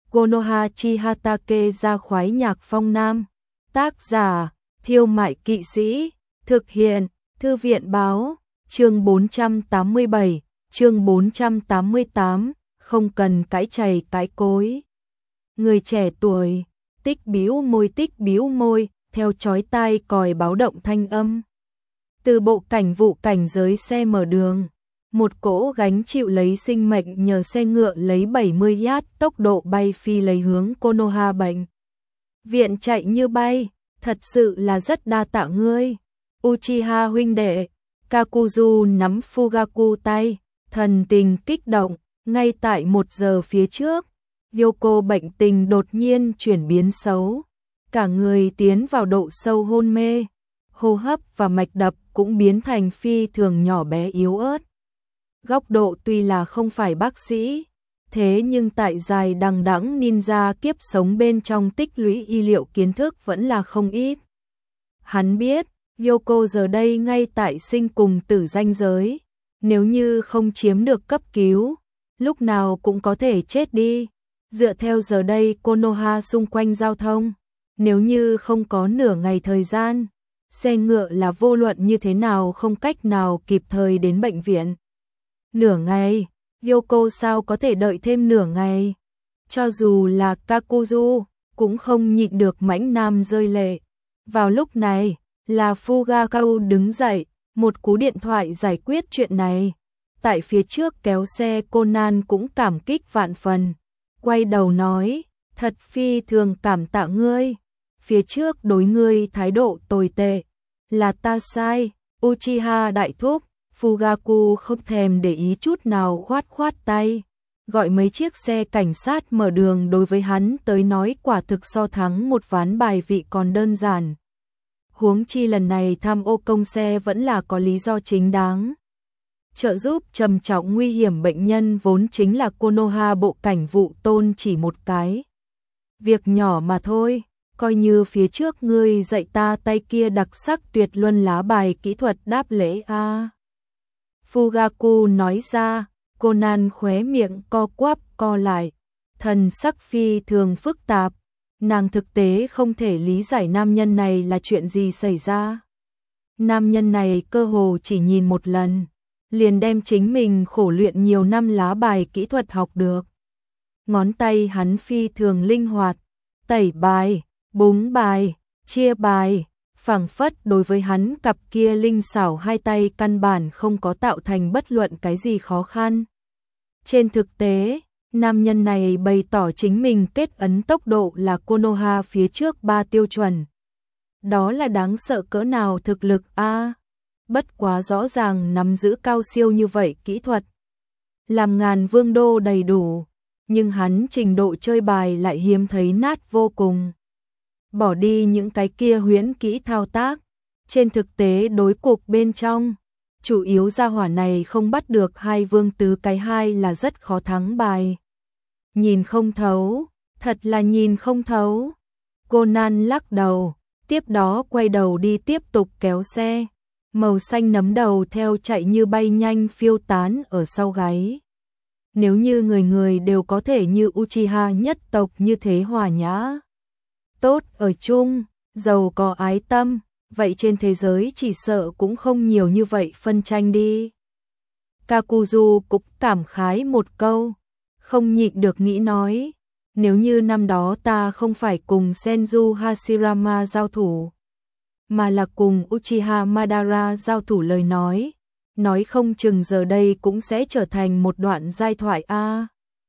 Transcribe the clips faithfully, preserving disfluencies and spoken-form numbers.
Konoha Chihatake ra khoái nhạc phong nam. Tác giả, Thiêu Mại Kỵ Sĩ. Thực hiện, Thư viện Báo. Chương bốn trăm tám mươi bảy, chương bốn trăm tám mươi tám, không cần cãi chày cãi cối. Người trẻ tuổi, tích bĩu môi tích bĩu môi, theo chói tai còi báo động thanh âm. Từ bộ cảnh vụ cảnh giới xe mở đường, một cỗ gánh chịu lấy sinh mệnh nhờ xe ngựa lấy bảy mươi yacht tốc độ bay phi lấy hướng Konoha bệnh viện chạy như bay, thật sự là rất đa tạ ngươi. Uchiha huynh đệ, Kakuzu nắm Fugaku tay, thần tình kích động, ngay tại một giờ phía trước, Yoko bệnh tình đột nhiên chuyển biến xấu, cả người tiến vào độ sâu hôn mê, hô hấp và mạch đập cũng biến thành phi thường nhỏ bé yếu ớt. Góc độ tuy là không phải bác sĩ, thế nhưng tại dài đằng đẵng ninja kiếp sống bên trong tích lũy y liệu kiến thức vẫn là không ít. Hắn biết, Yoko giờ đây ngay tại sinh cùng tử ranh giới, nếu như không chiếm được cấp cứu, lúc nào cũng có thể chết đi. Dựa theo giờ đây Konoha xung quanh giao thông, nếu như không có nửa ngày thời gian, xe ngựa là vô luận như thế nào không cách nào kịp thời đến bệnh viện. Nửa ngày, Yoko sao có thể đợi thêm nửa ngày? Cho dù là Kakuzu, cũng không nhịn được mãnh nam rơi lệ. Vào lúc này, là Fugaku đứng dậy, một cú điện thoại giải quyết chuyện này. Tại phía trước kéo xe Conan cũng cảm kích vạn phần. Quay đầu nói, thật phi thường cảm tạ ngươi. Phía trước đối ngươi thái độ tồi tệ. Là ta sai, Uchiha đại thúc. Fugaku không thèm để ý chút nào khoát khoát tay. Gọi mấy chiếc xe cảnh sát mở đường đối với hắn tới nói quả thực so thắng một ván bài vị còn đơn giản. Huống chi lần này tham ô công xe vẫn là có lý do chính đáng. Trợ giúp trầm trọng nguy hiểm bệnh nhân vốn chính là Konoha bộ cảnh vụ tôn chỉ một cái. Việc nhỏ mà thôi, coi như phía trước ngươi dạy ta tay kia đặc sắc tuyệt luân lá bài kỹ thuật đáp lễ a. À. Fugaku nói ra, Conan khóe miệng co quắp co lại, thần sắc phi thường phức tạp. Nàng thực tế không thể lý giải nam nhân này là chuyện gì xảy ra. Nam nhân này cơ hồ chỉ nhìn một lần, liền đem chính mình khổ luyện nhiều năm lá bài kỹ thuật học được. Ngón tay hắn phi thường linh hoạt, tẩy bài, búng bài, chia bài, phảng phất đối với hắn cặp kia linh xảo hai tay căn bản không có tạo thành bất luận cái gì khó khăn. Trên thực tế, nam nhân này bày tỏ chính mình kết ấn tốc độ là Konoha phía trước ba tiêu chuẩn. Đó là đáng sợ cỡ nào thực lực a? À, bất quá rõ ràng nắm giữ cao siêu như vậy kỹ thuật. Làm ngàn vương đô đầy đủ, nhưng hắn trình độ chơi bài lại hiếm thấy nát vô cùng. Bỏ đi những cái kia huyễn kỹ thao tác, trên thực tế đối cục bên trong, chủ yếu gia hỏa này không bắt được hai vương tứ cái hai là rất khó thắng bài. Nhìn không thấu, thật là nhìn không thấu. Conan lắc đầu, tiếp đó quay đầu đi tiếp tục kéo xe. Màu xanh nấm đầu theo chạy như bay nhanh phiêu tán ở sau gáy. Nếu như người người đều có thể như Uchiha nhất tộc như thế hòa nhã, tốt ở chung, giàu có ái tâm, vậy trên thế giới chỉ sợ cũng không nhiều như vậy phân tranh đi. Kakuzu cũng cảm khái một câu, không nhịn được nghĩ nói, nếu như năm đó ta không phải cùng Senju Hashirama giao thủ, mà là cùng Uchiha Madara giao thủ lời nói, nói không chừng giờ đây cũng sẽ trở thành một đoạn giai thoại a. À,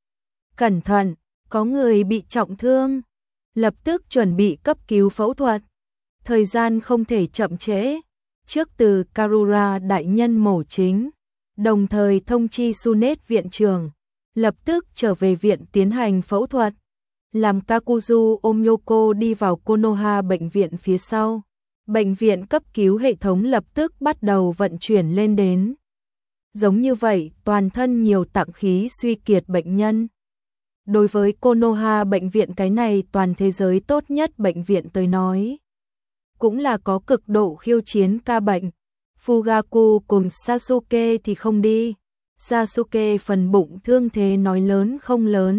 cẩn thận, có người bị trọng thương, lập tức chuẩn bị cấp cứu phẫu thuật. Thời gian không thể chậm trễ, trước từ Karura đại nhân mổ chính, đồng thời thông chi Sunet viện trưởng, lập tức trở về viện tiến hành phẫu thuật. Làm Kakuzu ôm Yoko đi vào Konoha bệnh viện phía sau. Bệnh viện cấp cứu hệ thống lập tức bắt đầu vận chuyển lên đến. Giống như vậy, toàn thân nhiều tạng khí suy kiệt bệnh nhân. Đối với Konoha bệnh viện cái này toàn thế giới tốt nhất bệnh viện tới nói, cũng là có cực độ khiêu chiến ca bệnh. Fugaku cùng Sasuke thì không đi. Sasuke phần bụng thương thế nói lớn không lớn,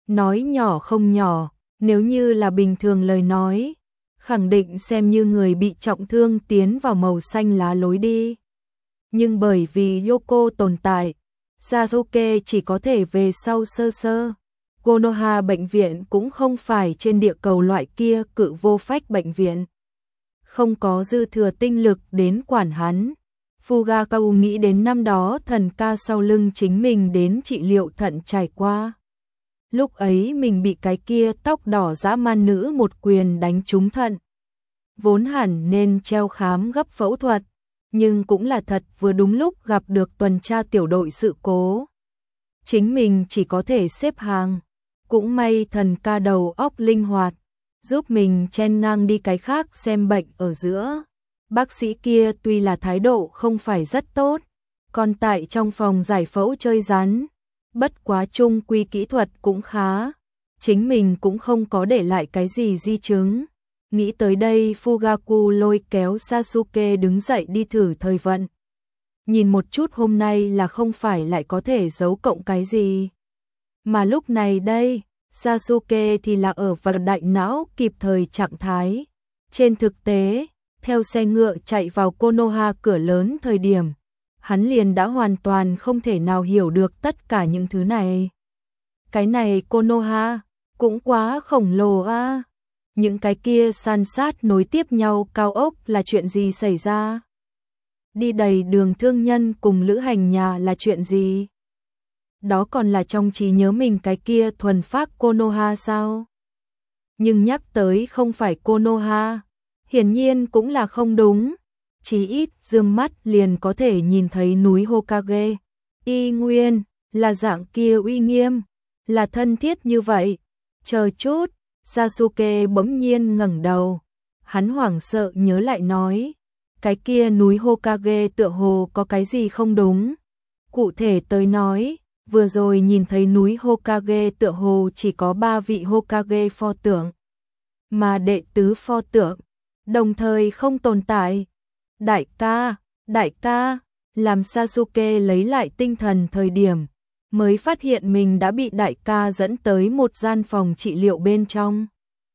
Nói nhỏ không nhỏ, nếu như là bình thường lời nói, khẳng định xem như người bị trọng thương tiến vào màu xanh lá lối đi. Nhưng bởi vì Yoko tồn tại, Sasuke chỉ có thể về sau sơ sơ. Konoha bệnh viện cũng không phải trên địa cầu loại kia cự vô phách bệnh viện. Không có dư thừa tinh lực đến quản hắn. Fugakawa nghĩ đến năm đó thần ca sau lưng chính mình đến trị liệu thận trải qua. Lúc ấy mình bị cái kia tóc đỏ dã man nữ một quyền đánh trúng thận. Vốn hẳn nên treo khám gấp phẫu thuật, nhưng cũng là thật vừa đúng lúc gặp được tuần tra tiểu đội sự cố. Chính mình chỉ có thể xếp hàng. Cũng may thần ca đầu óc linh hoạt, giúp mình chen ngang đi cái khác xem bệnh ở giữa. Bác sĩ kia tuy là thái độ không phải rất tốt, còn tại trong phòng giải phẫu chơi rắn, bất quá chung quy kỹ thuật cũng khá, chính mình cũng không có để lại cái gì di chứng. Nghĩ tới đây Fugaku lôi kéo Sasuke đứng dậy đi thử thời vận. Nhìn một chút hôm nay là không phải lại có thể giấu cộng cái gì. Mà lúc này đây, Sasuke thì là ở vào đại não kịp thời trạng thái. Trên thực tế, theo xe ngựa chạy vào Konoha cửa lớn thời điểm, hắn liền đã hoàn toàn không thể nào hiểu được tất cả những thứ này. Cái này Konoha, cũng quá khổng lồ a. Những cái kia san sát nối tiếp nhau cao ốc là chuyện gì xảy ra? Đi đầy đường thương nhân cùng lữ hành nhà là chuyện gì? Đó còn là trong trí nhớ mình cái kia thuần phác Konoha sao? Nhưng nhắc tới không phải Konoha, hiển nhiên cũng là không đúng. Chí ít dương mắt liền có thể nhìn thấy núi Hokage. Y nguyên, là dạng kia uy nghiêm, là thân thiết như vậy. Chờ chút, Sasuke bỗng nhiên ngẩng đầu. Hắn hoảng sợ nhớ lại nói, cái kia núi Hokage tựa hồ có cái gì không đúng. Cụ thể tới nói, vừa rồi nhìn thấy núi Hokage tựa hồ chỉ có ba vị Hokage pho tượng, mà đệ tứ pho tượng đồng thời không tồn tại. Đại ca, đại ca, làm Sasuke lấy lại tinh thần thời điểm, mới phát hiện mình đã bị đại ca dẫn tới một gian phòng trị liệu bên trong.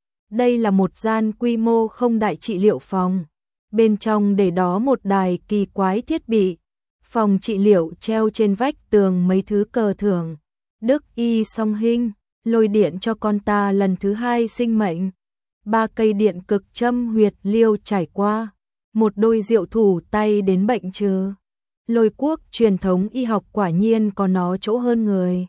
Đây là một gian quy mô không đại trị liệu phòng, bên trong để đó một đài kỳ quái thiết bị. Phòng trị liệu treo trên vách tường mấy thứ cờ thưởng. Đức y song hình, lôi điện cho con ta lần thứ hai sinh mệnh. Ba cây điện cực châm huyệt liêu trải qua. Một đôi diệu thủ tay đến bệnh trừ. Lôi quốc truyền thống y học quả nhiên có nó chỗ hơn người.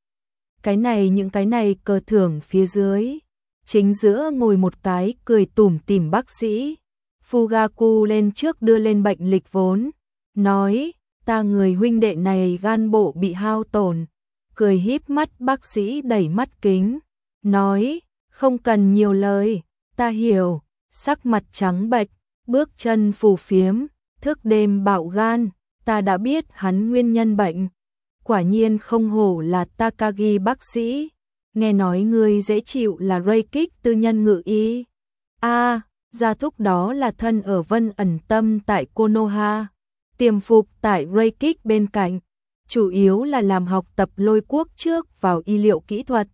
Cái này những cái này cờ thưởng phía dưới. Chính giữa ngồi một cái cười tủm tỉm bác sĩ. Fugaku lên trước đưa lên bệnh lịch vốn. Nói, ta người huynh đệ này gan bộ bị hao tổn. Cười híp mắt bác sĩ đẩy mắt kính. Nói, không cần nhiều lời, ta hiểu. Sắc mặt trắng bệch, bước chân phù phiếm, thức đêm bạo gan. Ta đã biết hắn nguyên nhân bệnh. Quả nhiên không hổ là Takagi bác sĩ. Nghe nói ngươi dễ chịu là Reikik tư nhân ngự y. A, à, gia thúc đó là thân ở Vân ẩn tâm tại Konoha. Tiềm phục tại Reikik bên cạnh. Chủ yếu là làm học tập lôi quốc trước vào y liệu kỹ thuật.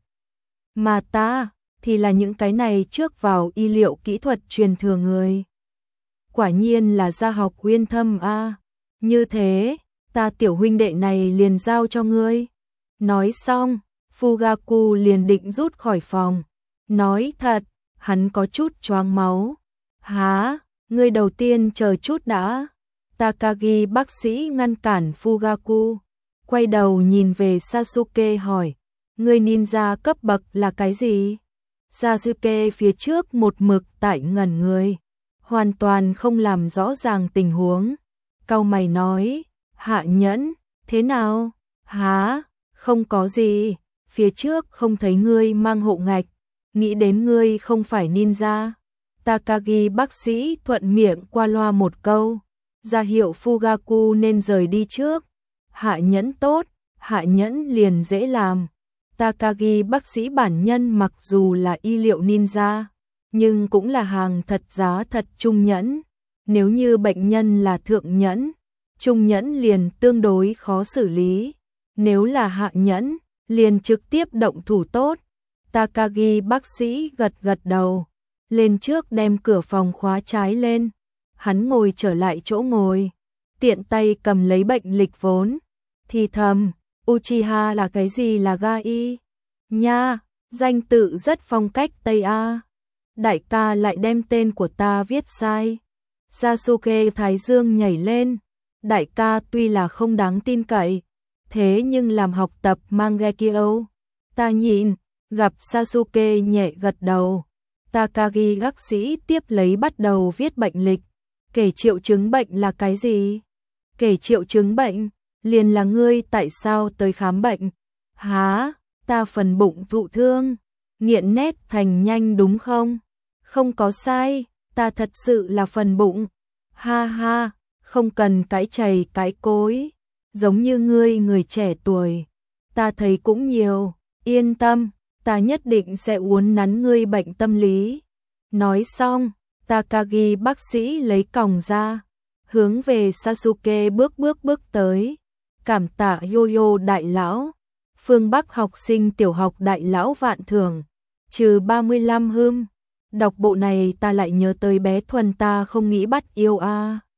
Mà ta, thì là những cái này trước vào y liệu kỹ thuật truyền thừa người. Quả nhiên là gia học uyên thâm a. À. Như thế, ta tiểu huynh đệ này liền giao cho ngươi. Nói xong, Fugaku liền định rút khỏi phòng. Nói thật, hắn có chút choáng máu. Hả, ngươi đầu tiên chờ chút đã. Takagi bác sĩ ngăn cản Fugaku. Quay đầu nhìn về Sasuke hỏi. Ngươi ninja cấp bậc là cái gì? Sasuke phía trước một mực tại ngẩn người. Hoàn toàn không làm rõ ràng tình huống. Cau mày nói, hạ nhẫn, thế nào? Hả, không có gì, phía trước không thấy ngươi mang hộ ngạch, nghĩ đến ngươi không phải ninja. Takagi bác sĩ thuận miệng qua loa một câu, ra hiệu Fugaku nên rời đi trước. Hạ nhẫn tốt, hạ nhẫn liền dễ làm. Takagi bác sĩ bản nhân mặc dù là y liệu ninja, nhưng cũng là hàng thật giá thật trung nhẫn. Nếu như bệnh nhân là thượng nhẫn, trung nhẫn liền tương đối khó xử lý. Nếu là hạ nhẫn, liền trực tiếp động thủ tốt. Takagi bác sĩ gật gật đầu, lên trước đem cửa phòng khóa trái lên. Hắn ngồi trở lại chỗ ngồi, tiện tay cầm lấy bệnh lịch vốn, thì thầm, Uchiha là cái gì là Gai? Nha, danh tự rất phong cách Tây A. Đại ca lại đem tên của ta viết sai. Sasuke thái dương nhảy lên, đại ca tuy là không đáng tin cậy, thế nhưng làm học tập Mangekyo. Ta nhìn, gặp Sasuke nhẹ gật đầu. Takagi bác sĩ tiếp lấy bắt đầu viết bệnh lịch. Kể triệu chứng bệnh là cái gì? Kể triệu chứng bệnh, liền là ngươi tại sao tới khám bệnh? Hả, ta phần bụng thụ thương, nghiện nét thành nhanh đúng không? Không có sai, ta thật sự là phần bụng. Ha ha, không cần cãi chày cãi cối, giống như ngươi người trẻ tuổi, ta thấy cũng nhiều, yên tâm, ta nhất định sẽ uốn nắn ngươi bệnh tâm lý. Nói xong, Takagi bác sĩ lấy còng ra, hướng về Sasuke bước bước bước tới. Cảm tạ Yo-Yo đại lão, phương Bắc học sinh tiểu học đại lão vạn thưởng, trừ ba mươi lăm hươm. Đọc bộ này ta lại nhớ tới bé Thuần ta không nghĩ bắt yêu a.